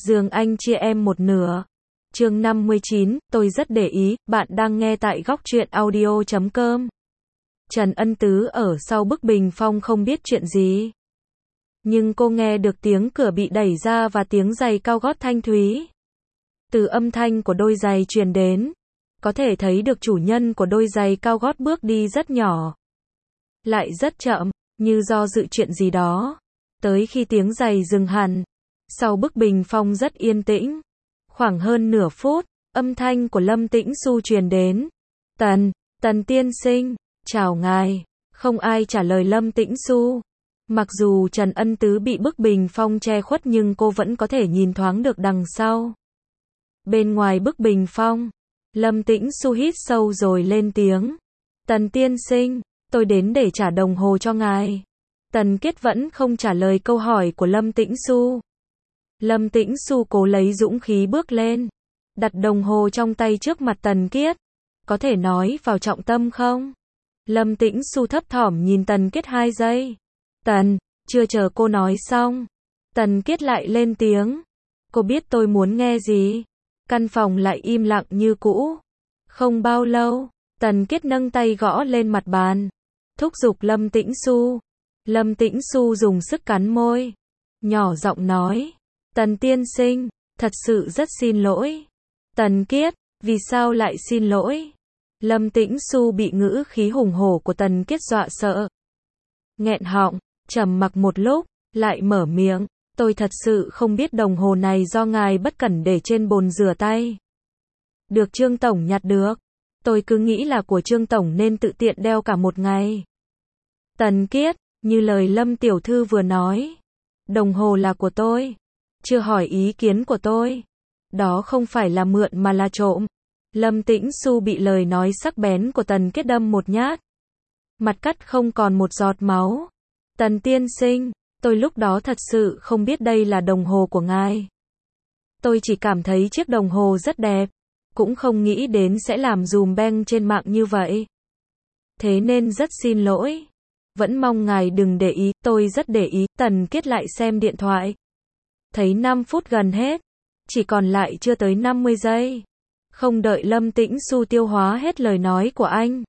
giường anh chia em một nửa. Chương 59, tôi rất để ý, bạn đang nghe tại góc truyện audio.com. Trần Ân Tứ ở sau bức bình phong không biết chuyện gì. Nhưng cô nghe được tiếng cửa bị đẩy ra và tiếng giày cao gót thanh thúy. Từ âm thanh của đôi giày truyền đến, có thể thấy được chủ nhân của đôi giày cao gót bước đi rất nhỏ. Lại rất chậm, như do dự chuyện gì đó. Tới khi tiếng giày dừng hẳn, sau bức bình phong rất yên tĩnh. Khoảng hơn nửa phút, âm thanh của Lâm Tĩnh Xu truyền đến. Tần tiên sinh, chào ngài. Không ai trả lời Lâm Tĩnh Xu. Mặc dù Trần Ân Tứ bị bức bình phong che khuất nhưng cô vẫn có thể nhìn thoáng được đằng sau. Bên ngoài bức bình phong, Lâm Tĩnh Xu hít sâu rồi lên tiếng. Tần tiên sinh, tôi đến để trả đồng hồ cho ngài. Tần Kiết vẫn không trả lời câu hỏi của Lâm Tĩnh Xu. Lâm Tĩnh Xu cố lấy dũng khí bước lên, đặt đồng hồ trong tay trước mặt Tần Kiết. Có thể nói vào trọng tâm không? Lâm Tĩnh Xu thấp thỏm nhìn Tần Kiết 2 giây. Chưa chờ cô nói xong, Tần Kiết lại lên tiếng. Cô biết tôi muốn nghe gì? Căn phòng lại im lặng như cũ. Không bao lâu, Tần Kiết nâng tay gõ lên mặt bàn, thúc giục Lâm Tĩnh Xu. Lâm Tĩnh Xu dùng sức cắn môi, nhỏ giọng nói. Tần tiên sinh, thật sự rất xin lỗi. Tần Kiết, vì sao lại xin lỗi? Lâm Tĩnh Xu bị ngữ khí hùng hổ của Tần Kiết dọa sợ. Nghẹn họng, trầm mặc một lúc, lại mở miệng. Tôi thật sự không biết đồng hồ này do ngài bất cẩn để trên bồn rửa tay. Được Trương Tổng nhặt được. Tôi cứ nghĩ là của Trương Tổng nên tự tiện đeo cả một ngày. Tần Kiết, như lời Lâm tiểu thư vừa nói. Đồng hồ là của tôi. Chưa hỏi ý kiến của tôi. Đó không phải là mượn mà là trộm. Lâm Tĩnh Xu bị lời nói sắc bén của Tần Kiết đâm một nhát. Mặt cắt không còn một giọt máu. Tần tiên sinh, tôi lúc đó thật sự không biết đây là đồng hồ của ngài. Tôi chỉ cảm thấy chiếc đồng hồ rất đẹp. Cũng không nghĩ đến sẽ làm dùm beng trên mạng như vậy. Thế nên rất xin lỗi. Vẫn mong ngài đừng để ý, tôi rất để ý. Tần Kiết lại xem điện thoại. Thấy 5 phút gần hết. Chỉ còn lại chưa tới 50 giây. Không đợi Lâm Tĩnh Xu tiêu hóa hết lời nói của anh.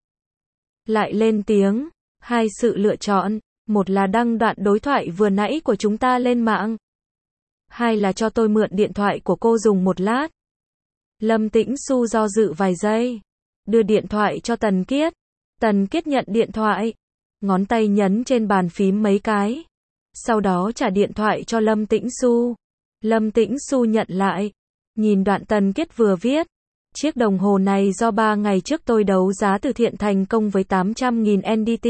Lại lên tiếng. 2 sự lựa chọn. Một là đăng đoạn đối thoại vừa nãy của chúng ta lên mạng. 2 là cho tôi mượn điện thoại của cô dùng một lát. Lâm Tĩnh Xu do dự vài giây. Đưa điện thoại cho Tần Kiết. Tần Kiết nhận điện thoại. Ngón tay nhấn trên bàn phím mấy cái. Sau đó trả điện thoại cho Lâm Tĩnh Xu. Lâm Tĩnh Xu nhận lại. Nhìn đoạn Tần Kiết vừa viết. Chiếc đồng hồ này do 3 ngày trước tôi đấu giá từ thiện thành công với 800.000 NDT.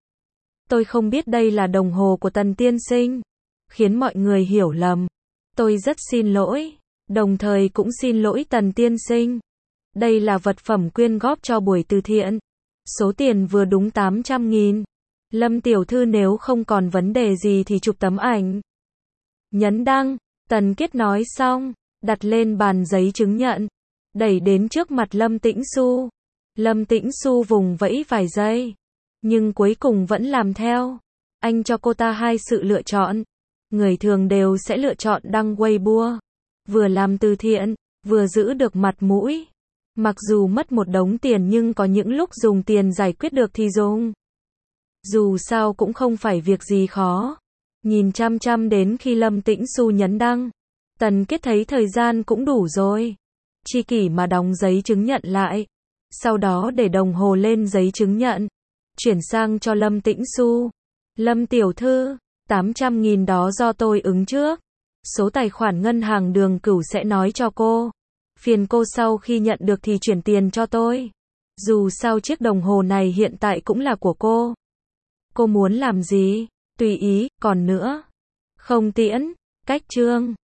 Tôi không biết đây là đồng hồ của Tần tiên sinh. Khiến mọi người hiểu lầm. Tôi rất xin lỗi. Đồng thời cũng xin lỗi Tần tiên sinh. Đây là vật phẩm quyên góp cho buổi từ thiện. Số tiền vừa đúng 800.000. Lâm tiểu thư nếu không còn vấn đề gì thì chụp tấm ảnh. Nhấn đăng. Tần Kiết nói xong, đặt lên bàn giấy chứng nhận. Đẩy đến trước mặt Lâm Tĩnh Xu. Lâm Tĩnh Xu vùng vẫy vài giây. Nhưng cuối cùng vẫn làm theo. Anh cho cô ta 2 sự lựa chọn. Người thường đều sẽ lựa chọn đăng Weibo. Vừa làm từ thiện, vừa giữ được mặt mũi. Mặc dù mất một đống tiền nhưng có những lúc dùng tiền giải quyết được thì dùng. Dù sao cũng không phải việc gì khó. Nhìn chăm chăm đến khi Lâm Tĩnh Xu nhấn đăng. Tần Kiết thấy thời gian cũng đủ rồi. Chi kỷ mà đóng giấy chứng nhận lại. Sau đó để đồng hồ lên giấy chứng nhận. Chuyển sang cho Lâm Tĩnh Xu. Lâm tiểu thư, 800.000 đó do tôi ứng trước. Số tài khoản ngân hàng Đường Cửu sẽ nói cho cô. Phiền cô sau khi nhận được thì chuyển tiền cho tôi. Dù sao chiếc đồng hồ này hiện tại cũng là của cô. Cô muốn làm gì? Tùy ý, còn nữa. Không tiễn, cách chương.